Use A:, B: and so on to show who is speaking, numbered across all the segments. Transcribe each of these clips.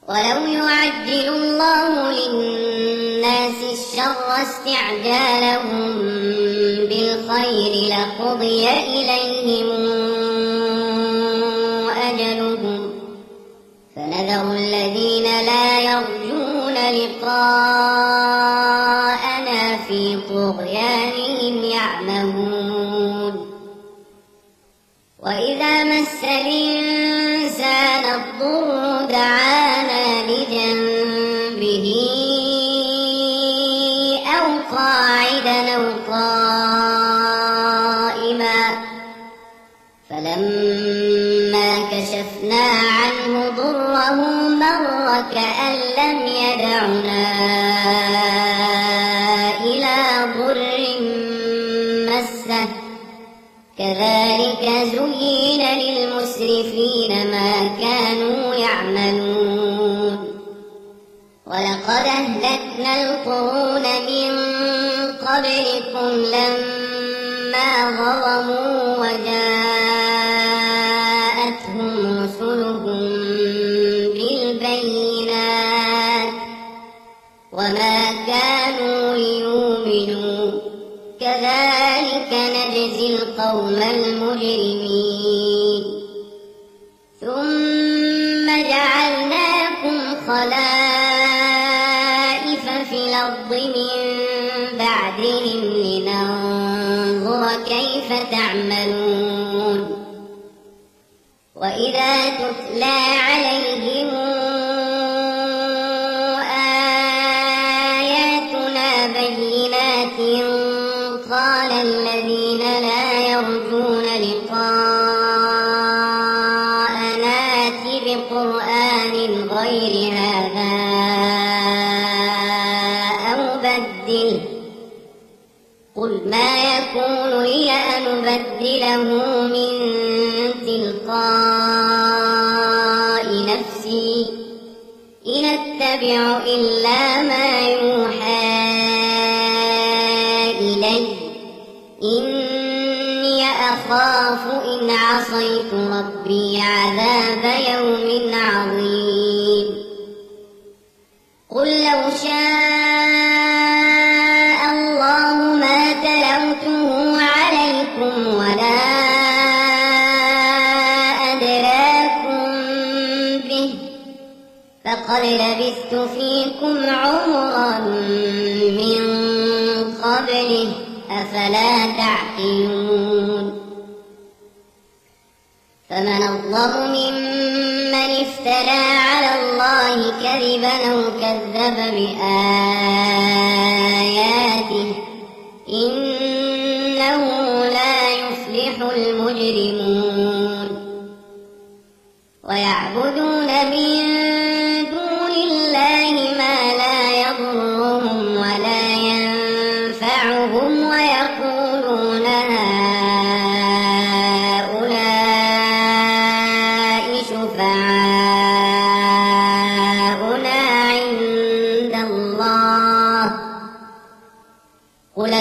A: ولو يعجل الله للناس الشر استعجالهم بالخير لقضي إليهم أجلهم فنذر الذين لا يرجون لقاءنا في طغيانهم يعمهون وإذا مس الإنسان الضر دعانا لجنبه أو قاعدا أو قائما فلما كشفنا عنه ضره مر كأن لم يدعنا إلى ضر مسه كذلك زين للمسرفين ما كانوا يعملون ولقد أهلكنا القرون من قبلكم لما ظلموا وجاءتهم رسلهم بالبينات وما كانوا ليؤمنوا كذلك نجزي القوم المجرمين ثم جعلناكم خلائف في الأرض من بعدهم لننظر كيف تعملون وإذا تتلى عليهم آياتنا بينات قال الذين لا يرجون لقاءنا ائت بقرآن غير هذا أو بدله قل ما يكون لي أن أبدله من تلقاء نفسي إن أتبع إلا ما يوحى إلي إني أخاف إن عصيت ربي عذاب يوم عظيم قل لو شاء الله ما تلوته عليكم ولا أدراكم به فقد لبثت فيكم عمرا من قبله أفلا تعقلون فمن أظلم ممن افترى على الله كذبا أو كذب بآياته إنه لا يفلح المجرمون ويعبدون من دون الله ما لا يضرهم ولا ينفعهم ويقولون هؤلاء شفعاؤنا عند الله قل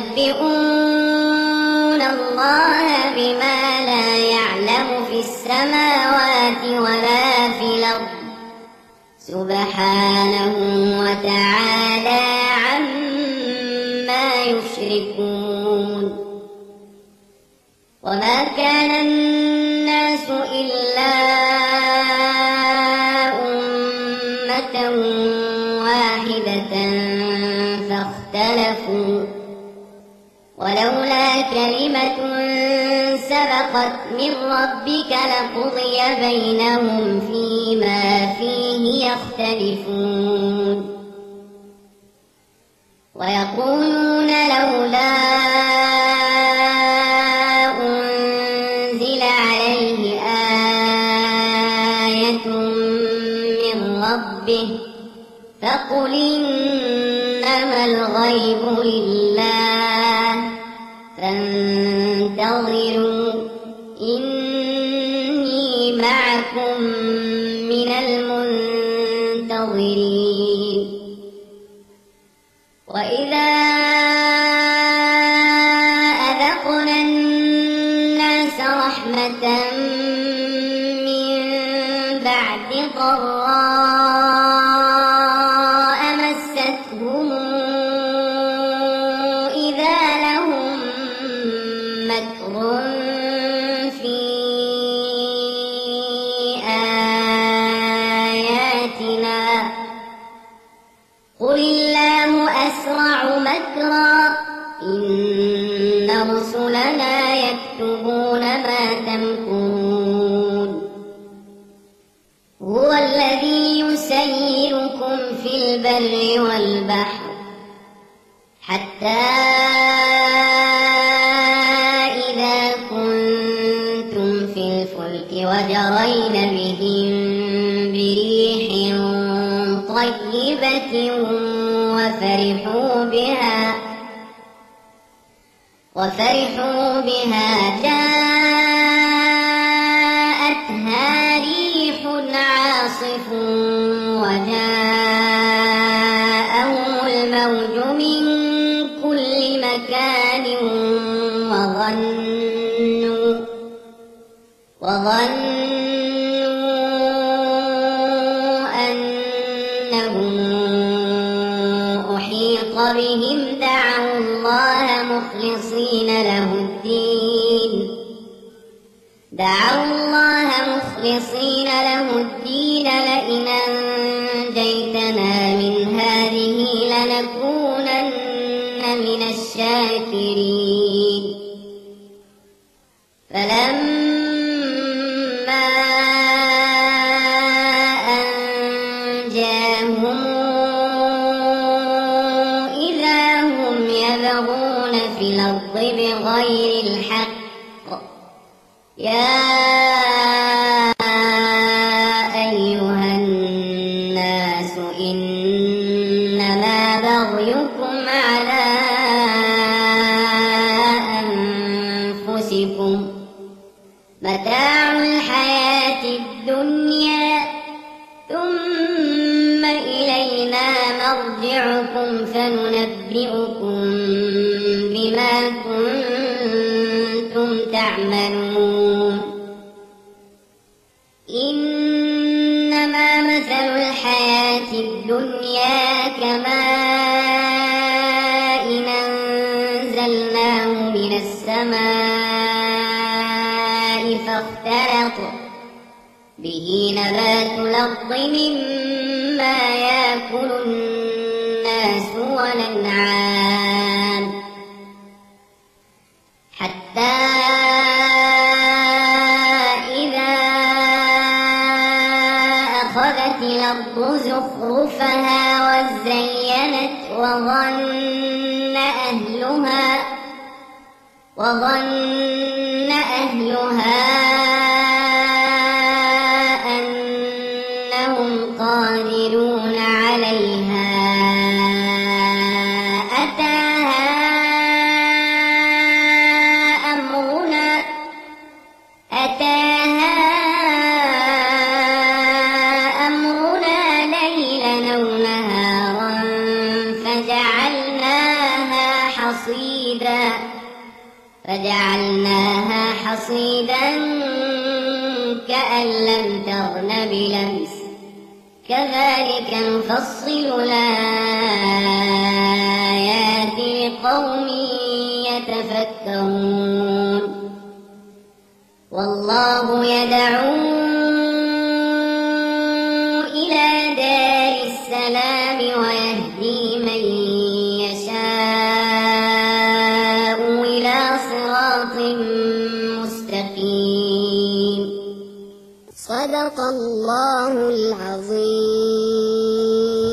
A: تنبئون الله بما لا يعلم في السماوات ولا في الأرض سبحانه وتعالى عما يشركون وما كان الناس إلا أمة واحدة فاختلفوا ولولا كلمة سبقت من ربك لقضي بينهم فيما فيه يختلفون ويقولون لولا أنزل عليه آية من ربه فقل إنما الغيب لله فانتظروا إني معكم من المنتظرين وإذا أذقنا الناس رحمة من بعد ضراء مستهم إذا لهم مكر في آياتنا قل الله أسرع مكرا إن رسلنا يكتبون ما تمكرون هو الذي يسيركم في البر والبحر حتى إذا كنتم في الفلك وجرين بهم بريح طيبة وفرحوا بها جاءتها ريح عاصف وجاءهم الموج من كل مكان وظنوا أنهم أحيط بهم دعوا الله مخلصين له الدين لئن أنجيتنا من هذه لنكونن من الشاكرين فلما أنجاهم إذا هم يبغون في الأرض بغير الحق يا أيها الناس إنما بغيكم على أنفسكم متاع الحياة الدنيا ثم إلينا مرجعكم فننبئكم بما كنتم تعملون إنما مثل الحياة الدنيا كماء أنزلناه من السماء فاختلط به نبات الأرض مما يأكل الناس والأنعام حتى إذا أخذت الأرض زخرفها وزينت وظن أهلها أنهم قادرون عليها أتاها أمرنا ليلا أو نهارا فجعلناها حصيدا كأن لم تغن بلمس كذلك نفصل الآيات لقوم يتفكرون والله يدعو إلى دار السلام ويهدي من يشاء إلى صراط مستقيم صدق الله العظيم.